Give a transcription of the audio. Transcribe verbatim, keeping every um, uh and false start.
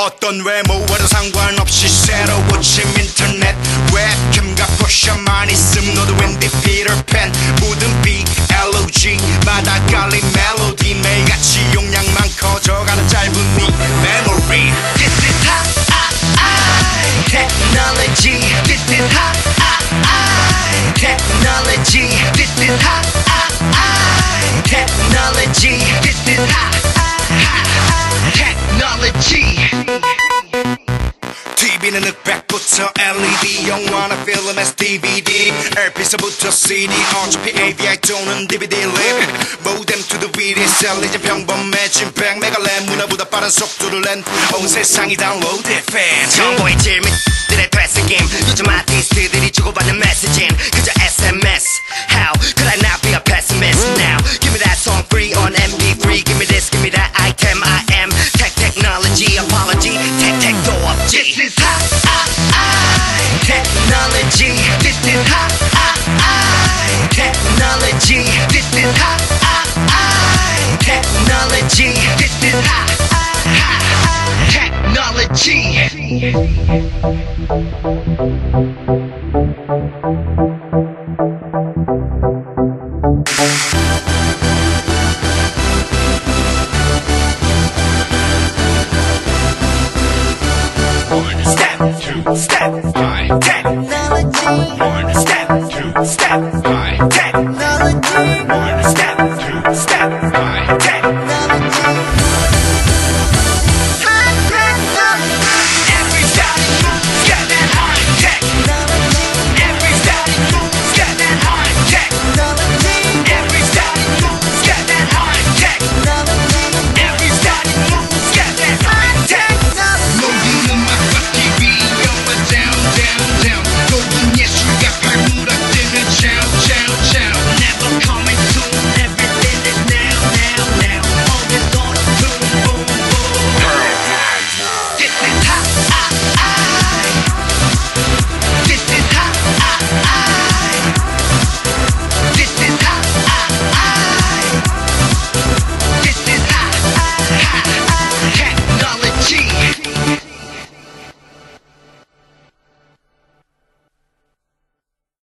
어떤 외모와도 상관없이 새로워진 인터넷 웹캠과 포션만 있음 너도 웬디 피터팬 모든 비 엘 오 지마다 깔린 멜로디 매일같이 용량만 커져가는 짧은 네 메모리 This is high technology This is high technology This is high technology This is high technology 티비는 흑백부터 엘 이 디 영화나 필름에서 디 브이 디 엘피서부터 씨 디 어차피 에이 비 아이 또는 디 브이 디 립 모뎀 투 더 비디 셀 이제 평범해진 백 메가랩 문화보다 빠른 속도를 낸 온 세상이 다운로드 팬 정보의 질문들의 되새김 요즘 아티스트들이 주고받는 메시지는 그저 에스 엠 에스 How could I not be a pessimist now Give me that song free on 엠 피 쓰리 Give me this, give me that item I am tech technology apology tech tech도 없지 This is high technology This is high technology This is high technology This is high technology